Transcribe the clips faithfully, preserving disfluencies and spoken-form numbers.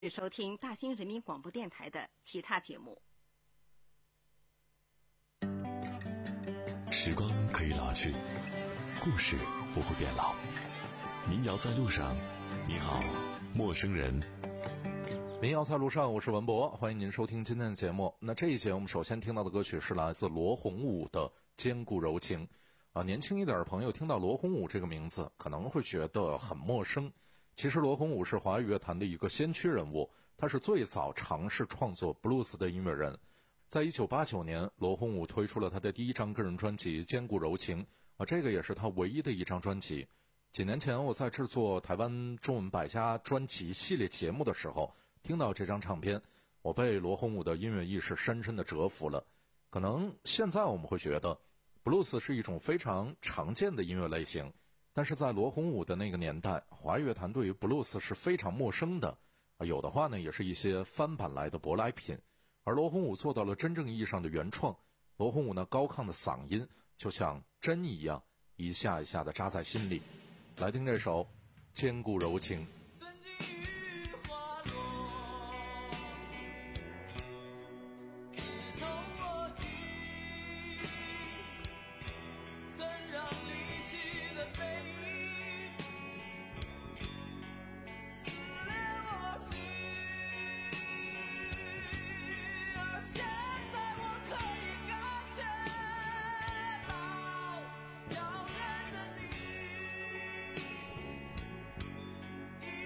收听大兴人民广播电台的其他节目。 时光可以老去，故事不会变老。民谣在路上，你好，陌生人。 民谣在路上，我是文博，欢迎您收听今天的节目。那这一节我们首先听到的歌曲是来自罗红武的《坚固柔情》啊，年轻一点的朋友听到罗红武这个名字可能会觉得很陌生。其实罗红武是华语乐坛的一个先驱人物，他是最早尝试创作布鲁斯的音乐人。在一九八九年，罗红武推出了他的第一张个人专辑《坚固柔情》啊，这个也是他唯一的一张专辑。几年前我在制作台湾中文百家专辑系列节目的时候，听到这张唱片，我被罗红武的音乐意识深深的折服了。可能现在我们会觉得布鲁斯是一种非常常见的音乐类型，但是在罗红武的那个年代，华语乐坛对于布鲁斯是非常陌生的，有的话呢也是一些翻版来的舶来品。而罗红武做到了真正意义上的原创。罗红武呢高亢的嗓音就像针一样，一下一下的扎在心里。来听这首《坚固柔情》。 遥远的你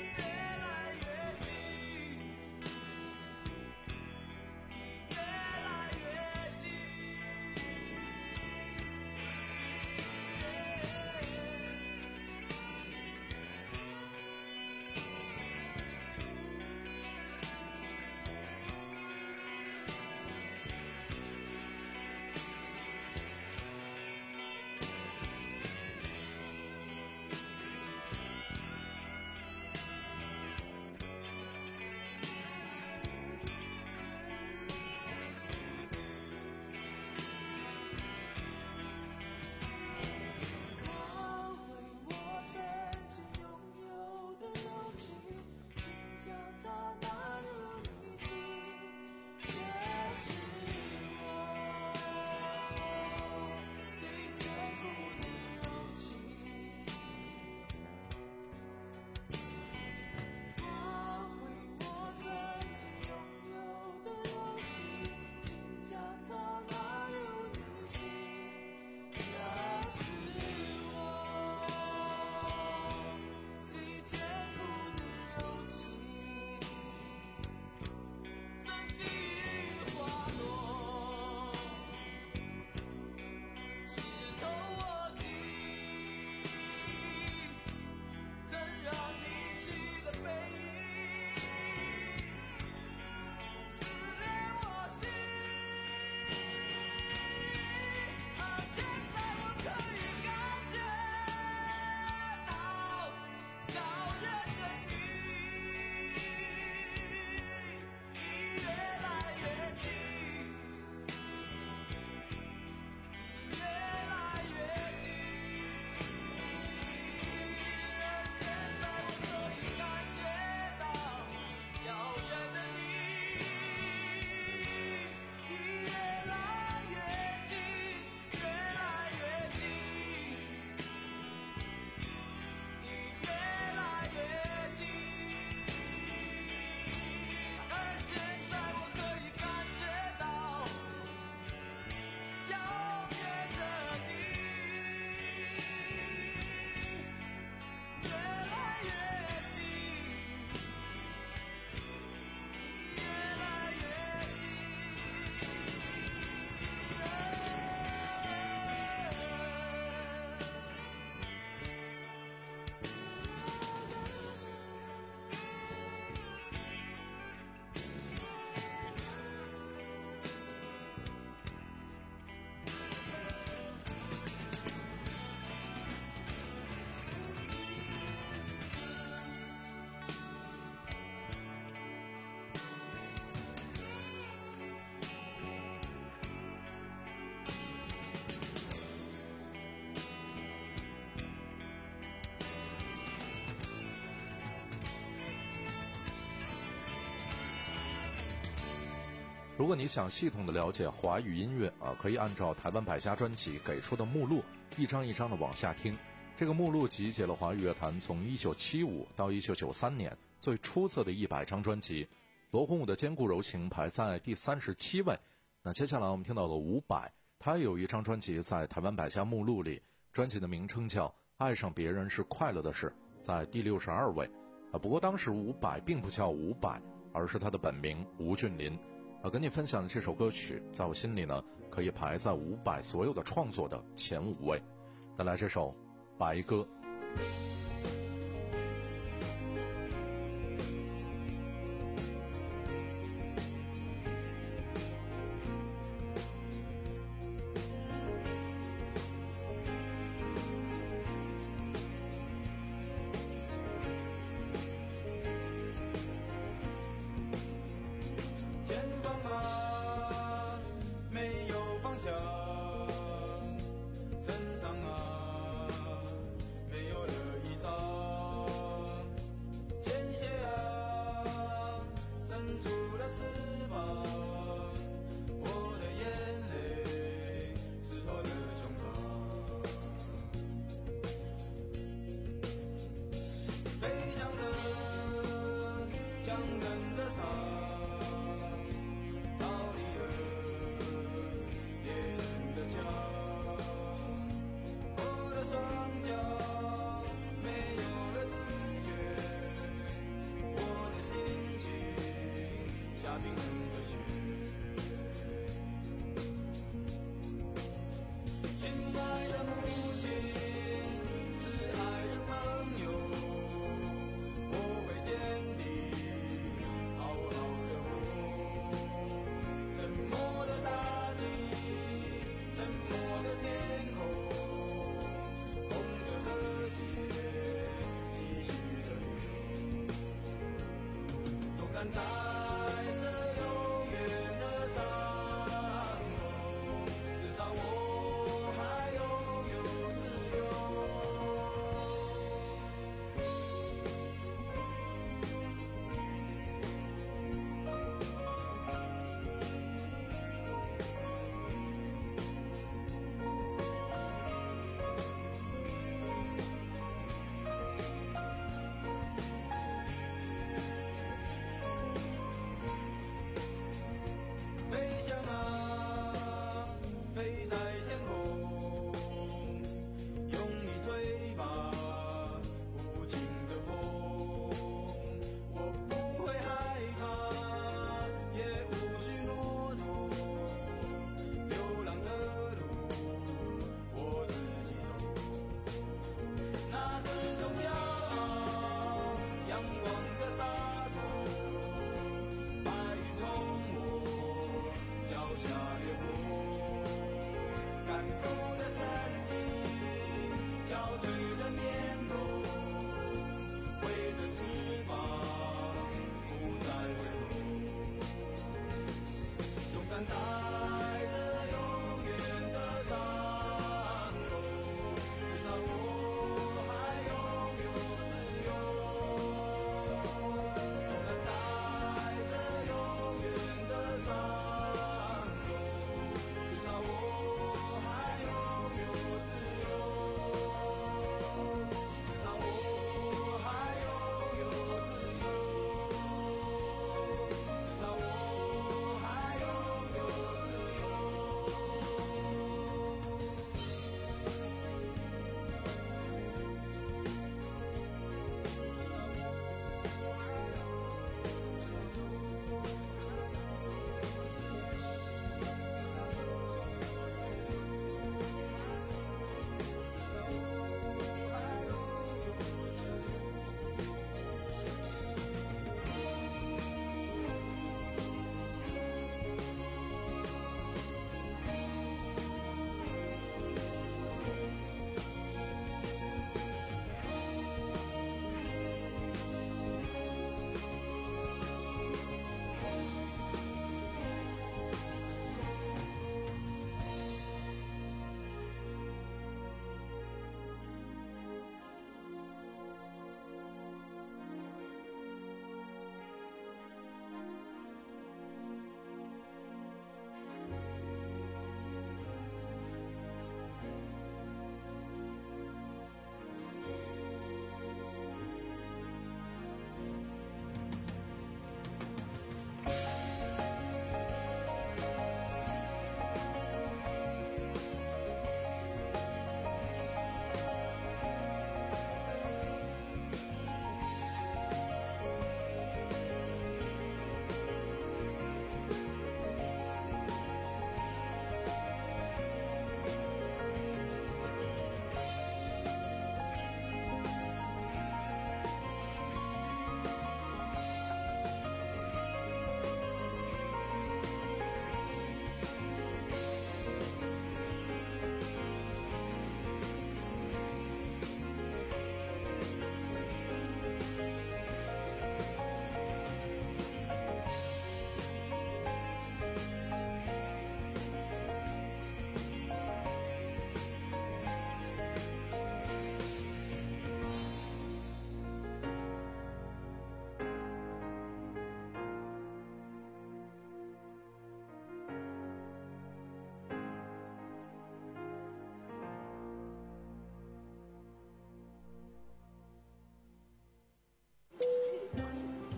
如果你想系统的了解华语音乐啊，可以按照台湾百家专辑给出的目录一张一张的往下听。这个目录集结了华语乐坛从一九七五到一九九三年最出色的一百张专辑。罗红武的坚固柔情排在第三十七位。那接下来我们听到的伍佰，他有一张专辑在台湾百家目录里，专辑的名称叫《爱上别人是快乐的事》，在第六十二位。啊，不过当时伍佰并不叫伍佰，而是他的本名吴俊霖。啊，跟你分享的这首歌曲，在我心里呢，可以排在伍佰所有的创作的前五位。带来这首《白鸽》。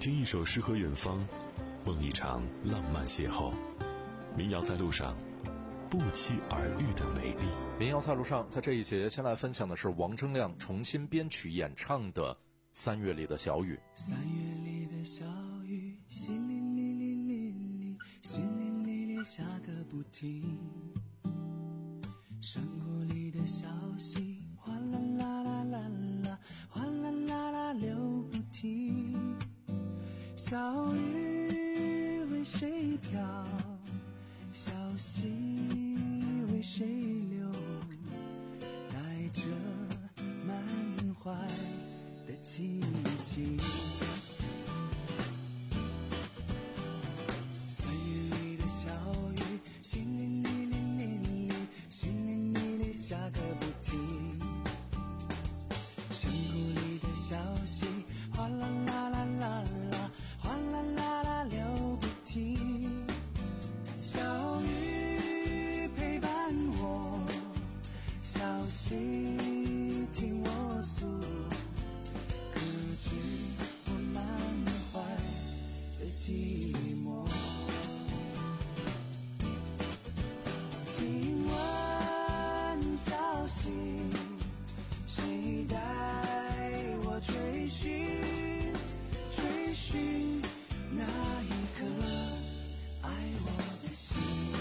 听一首诗和远方，梦一场浪漫邂逅。民谣在路上，不期而遇的美丽。 民谣在路上，在这一节先来分享的是王铮亮重新编曲演唱的《三月里的小雨》。 三月里的小雨，淅沥沥沥沥沥，淅沥沥沥下个不停。山谷里的小溪，哗啦啦啦啦啦，哗啦啦啦流不停。小雨为谁飘？小溪为谁流？带着满怀的激情。三月里的小雨，淅沥沥沥沥沥，淅沥沥沥下个不停。山谷里的小溪，哗啦啦啦啦啦，哗啦啦啦流不停。小雨陪伴我，小溪听我诉，可知我满怀的寂寞。请问小溪，谁带我追寻追寻那一颗爱我的心？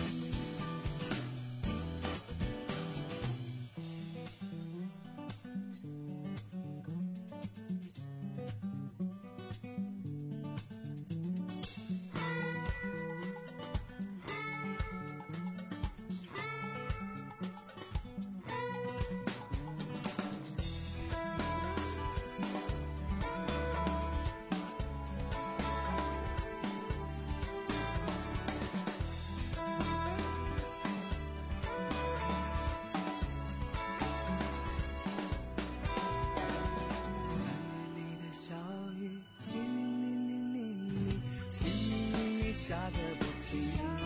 下个不停，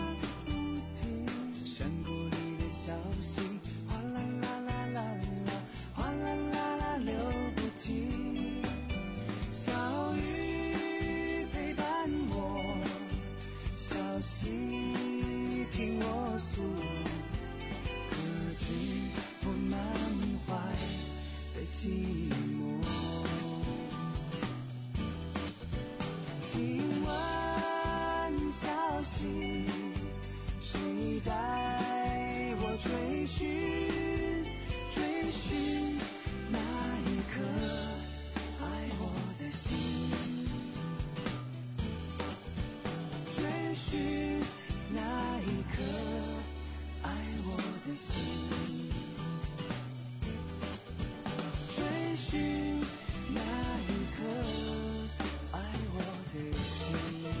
山谷里的小溪，哗啦啦啦啦啦，哗啦啦啦流不停。小雨陪伴我，小溪听我诉，可知我满怀的寂寞。请问小溪，谁带我追寻追寻那一颗爱我的心？追寻那一颗爱我的心？追寻那一颗爱我的心？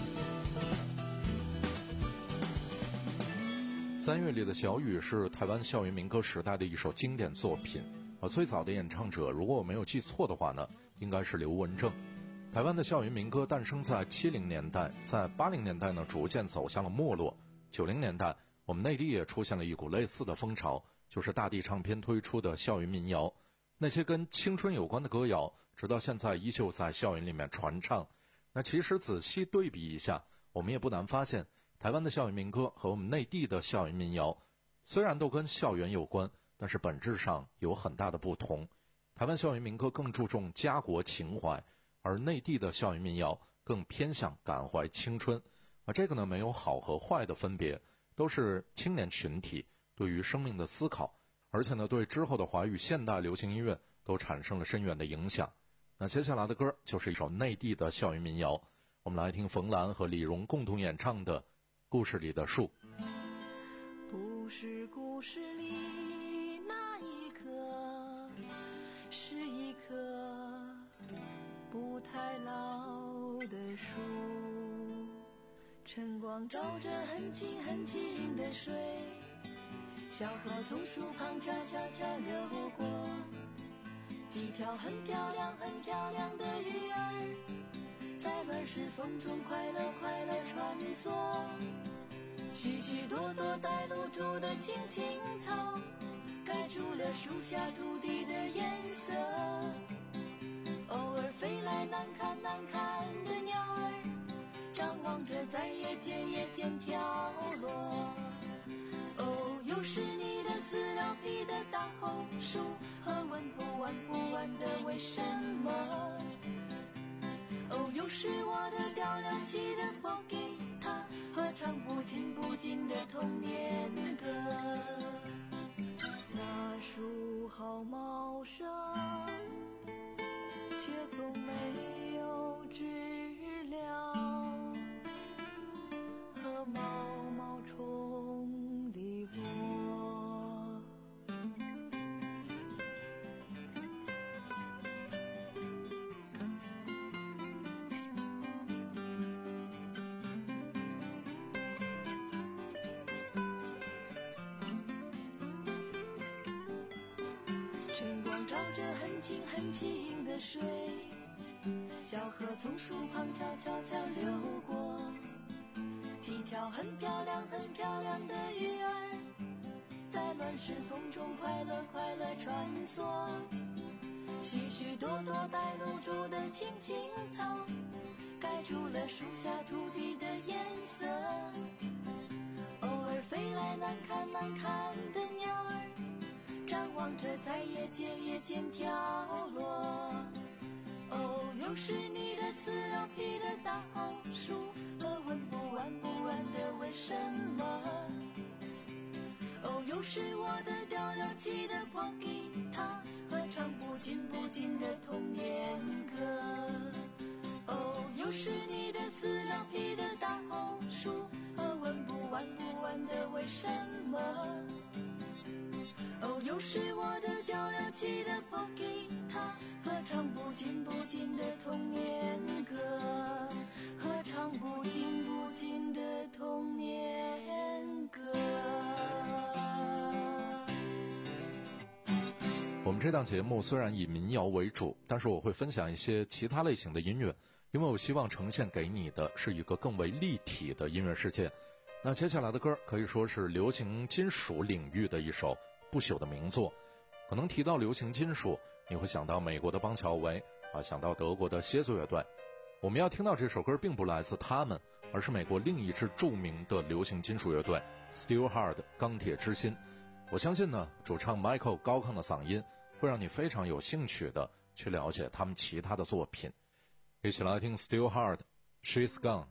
三月里的小雨是台湾校园民歌时代的一首经典作品。呃，最早的演唱者，如果我没有记错的话呢，应该是刘文正。台湾的校园民歌诞生在七零年代，在八零年代呢，逐渐走向了没落。九零年代，我们内地也出现了一股类似的风潮，就是大地唱片推出的校园民谣。那些跟青春有关的歌谣，直到现在依旧在校园里面传唱。那其实仔细对比一下，我们也不难发现，台湾的校园民歌和我们内地的校园民谣，虽然都跟校园有关，但是本质上有很大的不同。台湾校园民歌更注重家国情怀，而内地的校园民谣更偏向感怀青春。而这个呢，没有好和坏的分别，都是青年群体对于生命的思考，而且呢，对之后的华语现代流行音乐都产生了深远的影响。那接下来的歌就是一首内地的校园民谣，我们来听冯兰和李荣共同演唱的《故事里的树》。 不是故事里那一棵，是一棵不太老的树，晨光照着很清很清的水，小河从树旁悄悄悄流过，几条很漂亮很漂亮的鱼儿在乱石缝中快乐快乐穿梭，许许多多带露珠的青青草盖住了树下土地的颜色，偶尔飞来难看难看的鸟儿张望着在夜间夜间跳落。哦，又是你的饲料皮的大红书和问不完不完的为什么。哦，又是我的调亮起的破吉他和唱不尽不尽的童年歌。那树好茂盛，却从没有知了和毛毛虫的窝。晨光照着很清很清的水，小河从树旁悄悄悄流过，几条很漂亮很漂亮的鱼儿在乱石风中快乐快乐穿梭。许许多多带露珠的青青草盖住了树下土地的颜色，偶尔飞来难看难看的鸟儿张望着在夜间夜间跳落。哦，又是你的饲料皮的大红书和问不完不完的为什么。哦，又是我的调亮起的破吉他和唱不尽不尽的童年歌。哦，又是你的饲料皮的大红书和问不完不完的为什么。哦，又是我的调亮起的破吉他和唱不尽不尽的童年歌，和唱不尽不尽的童年歌。 我们这档节目虽然以民谣为主，但是我会分享一些其他类型的音乐，因为我希望呈现给你的是一个更为立体的音乐世界。那接下来的歌可以说是流行金属领域的一首不朽的名作。可能提到流行金属，你会想到美国的邦乔维啊，想到德国的蝎子乐队。我们要听到这首歌并不来自他们，而是美国另一支著名的流行金属乐队 Steelheart 钢铁之心。我相信呢，主唱 Michael 高亢的嗓音会让你非常有兴趣的去了解他们其他的作品。一起来听 Steelheart She's Gone。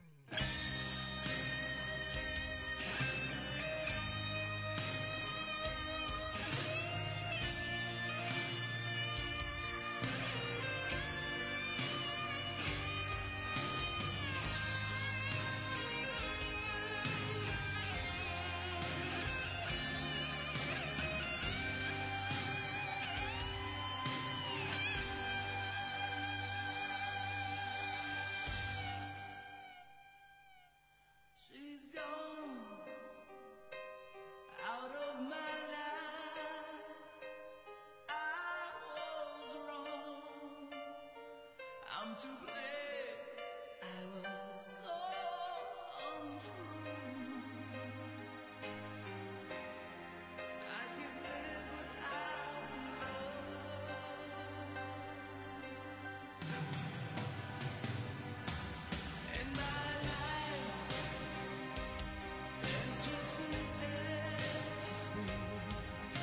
She's gone out of my life. I was wrong. I'm to blame. I was so untrue. I can't live without love. And my life is just an empty space.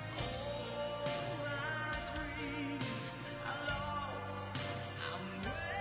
All my dreams are lost. I'm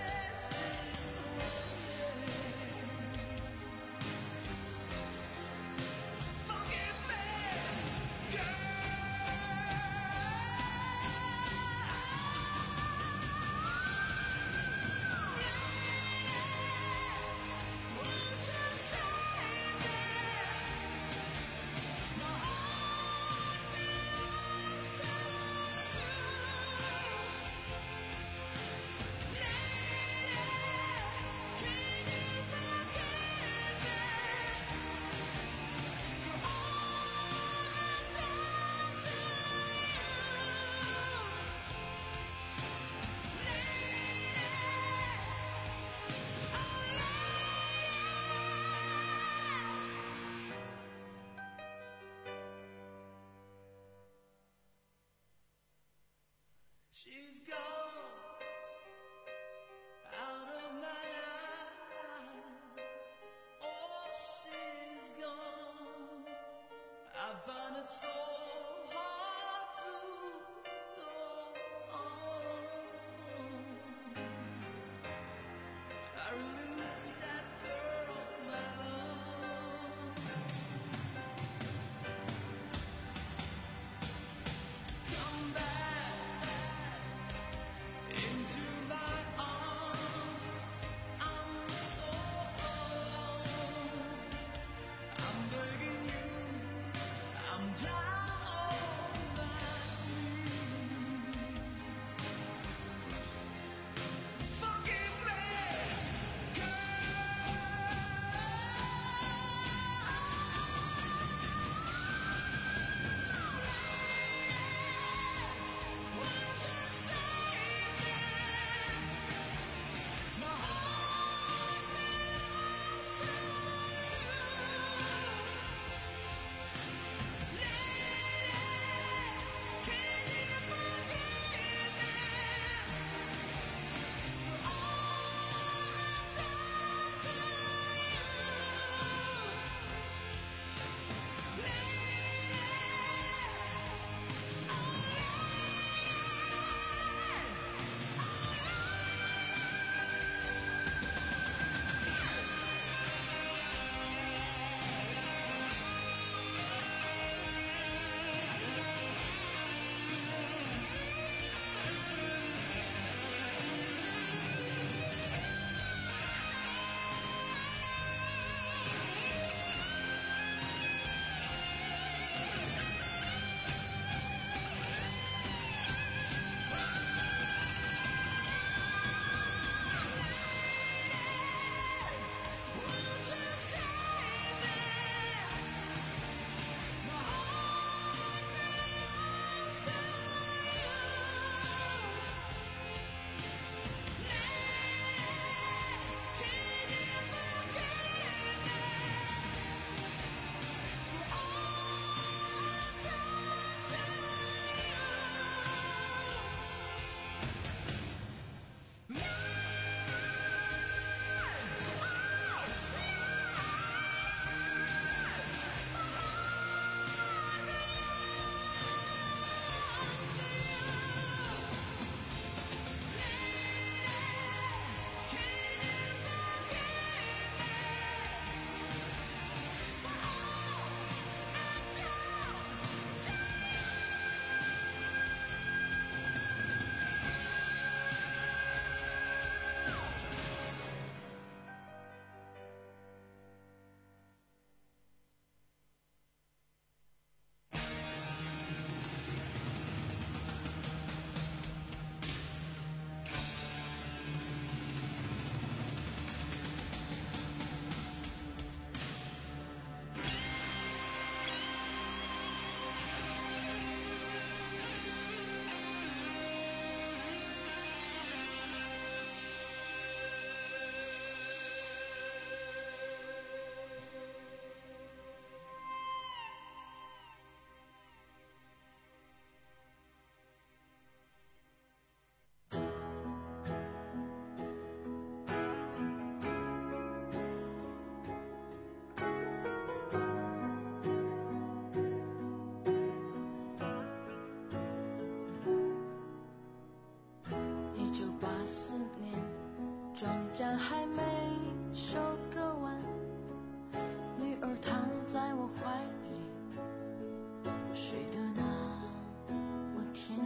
家还没收割完，女儿躺在我怀里，睡得那么甜。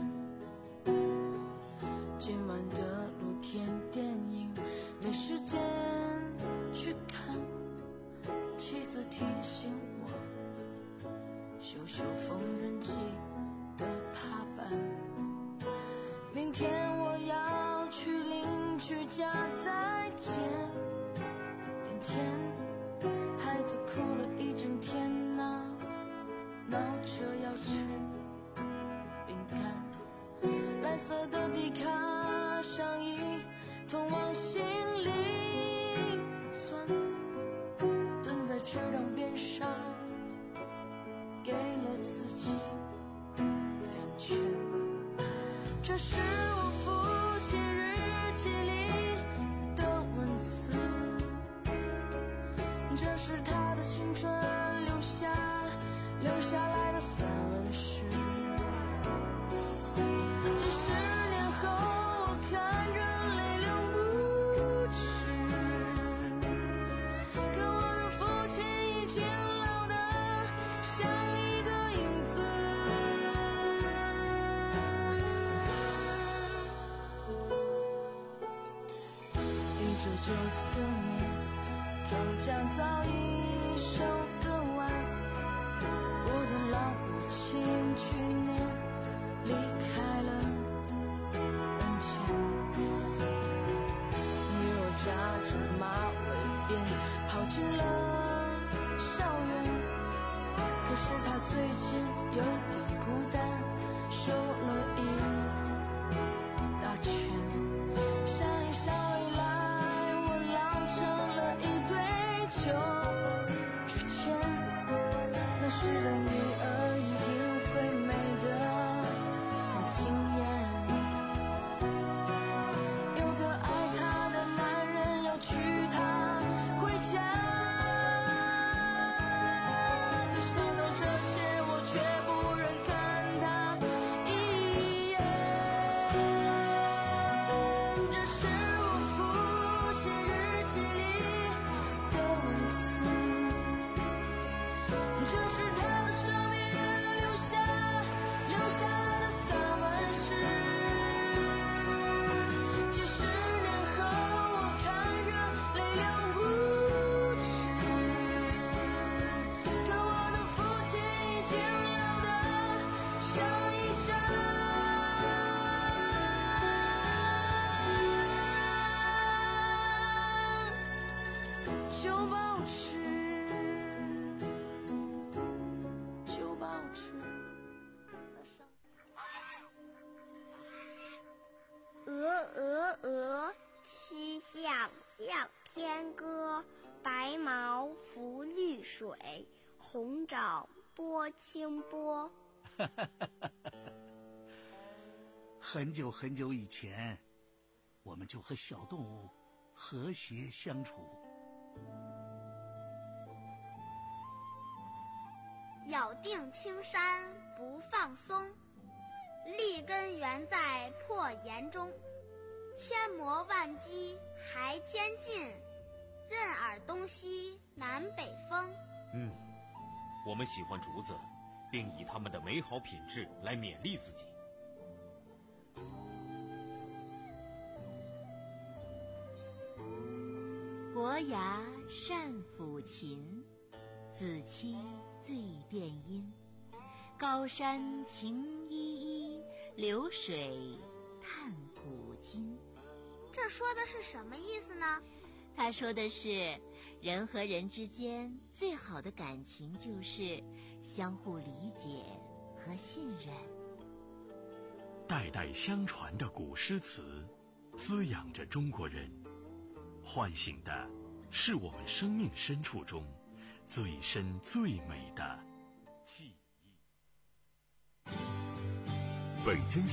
今晚的露天电影没时间去看，妻子提醒我修修缝纫机的踏板，明天我要去邻居家再见点钱。孩子哭了一整天呐，闹着要吃饼干，蓝色的迪卡上衣通往心里钻，蹲在池塘边上给了自己两拳。这是我父亲日记里的文字，这是他的青春留下留下来的散文诗。几十年后我看着泪流不止，可我的父亲已经老得像一个影子。一九九四年终将早已收割完，我的老母亲去年离开了人间。女儿扎着马尾辫跑进了校园，可是她最近有点孤单，瘦了一大圈。想一想未来，我老成了一堆旧纸钱，那时的女儿一定会美得很惊艳。有个爱她的男人要娶她回家，可想到这些我却不忍看她一眼。这是我父亲日记里的文字，这是他的生命留下留下来的散文诗。几十年后我看着泪流不止，可我的父亲已经老得像一张旧报纸。旧报纸那上鹅鹅鹅，曲项向天歌。白毛浮绿水，红掌拨清波。 很久很久以前，我们就和小动物和谐相处。 咬定青山不放松，立根原在破岩中。千磨万击还坚劲，任尔东西南北风。 嗯，我们喜欢竹子，并以它们的美好品质来勉励自己。 伯牙善抚琴，子期醉辨音。高山晴依依，流水叹古今。 这说的是什么意思呢？ 他说的是，人和人之间最好的感情就是相互理解和信任。 代代相传的古诗词，滋养着中国人，唤醒的是我们生命深处中最深最美的记忆。 北京